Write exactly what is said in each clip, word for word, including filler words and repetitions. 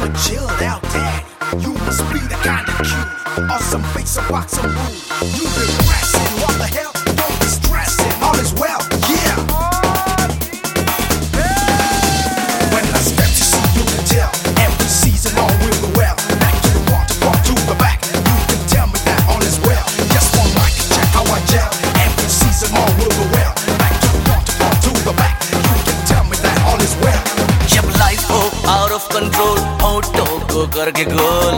a chilled out daddy. You must be the kind of cutie, awesome face and rock some mood. You've been pressing, what the hell? Don't be stressing, all is well, yeah. When I step to see, you can tell every season all will go well. Back to the front, front to the back. You can tell me that all is well. Just one mic, check how I gel. Every season all will go well. Back to the front, front to the back. You can tell me that all is well. जब life हो out of control, होठों को करके गोल,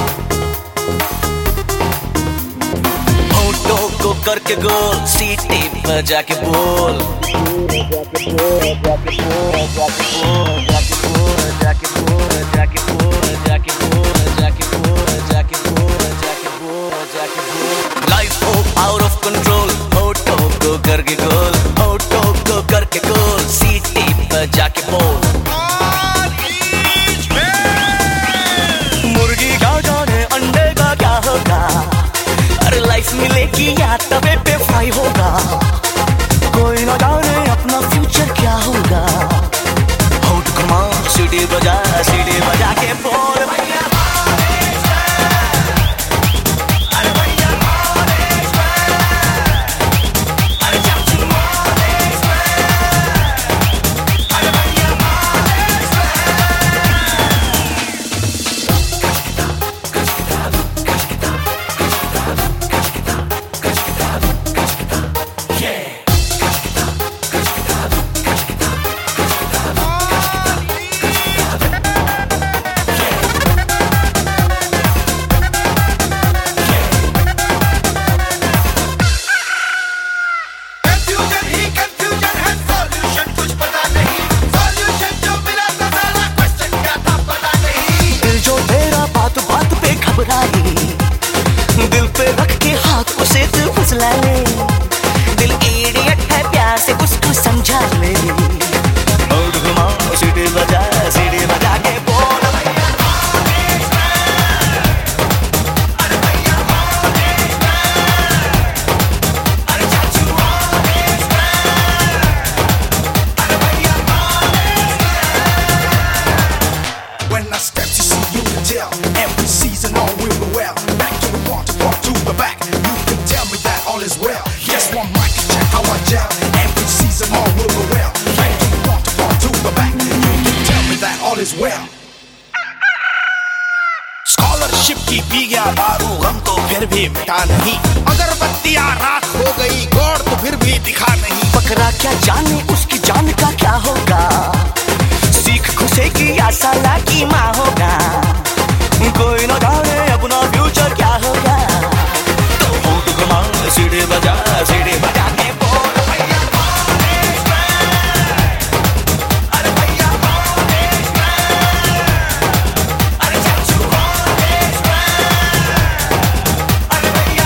होठों को करके गोल, सीटी बजा के बोल, जाके बोल, जाके बोल, जाके बोल, जाके बोल, जाके बोल, जाके बोल, जाके बोल, जाके बोल, जाके बोल, जाके बोल, जाके बोल। लाइफ हो आउट ऑफ कंट्रोल, होठों को करके गोल, होठों को करके गोल, सीटी बजा के बोल। लाइफ मिलेगी या तवे पे फ्राई होगा, कोई ना जाने अपना फ्यूचर क्या होगा। होठ घुमा सीढ़ी बजा, सीढ़ी बजा के बोल भैया दिल पे रख के हाथ उसे तू फुसला ले, दिल इडियट है प्यार से उसको समझा ले। होठ घुमा सीढ़ी बजा, सीढ़ी बजा के बोल भैया अरे भैया अरे चाचू अरे भैया। When I step to see, you can tell every season all will go well. Back to the front, front to the back. You can tell me that all is well. Yes, one mic, check how I gel. Every season all will go well. Back to the front, front to the back. You can tell me that all is well. Scholarship की पी गया दारू, हम तो फिर भी मिटा नहीं। अगरबत्तियां राख हो गई, गौर तो फिर भी दिखा नहीं। बकरा क्या जाने उसकी जान का क्या होगा, सीख खुशेगी या साला की माँ होगा। कोई न जाने अपना फ्यूचर क्या होगा, तो होठ घुमा सीढ़ी बजा, सीढ़ी बजा के बोल भैया अरे भैया अरे चाचू अरे भैया।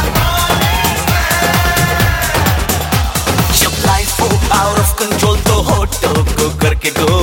जब लाइफ हो आउट ऑफ कंट्रोल तो होठों को करके गो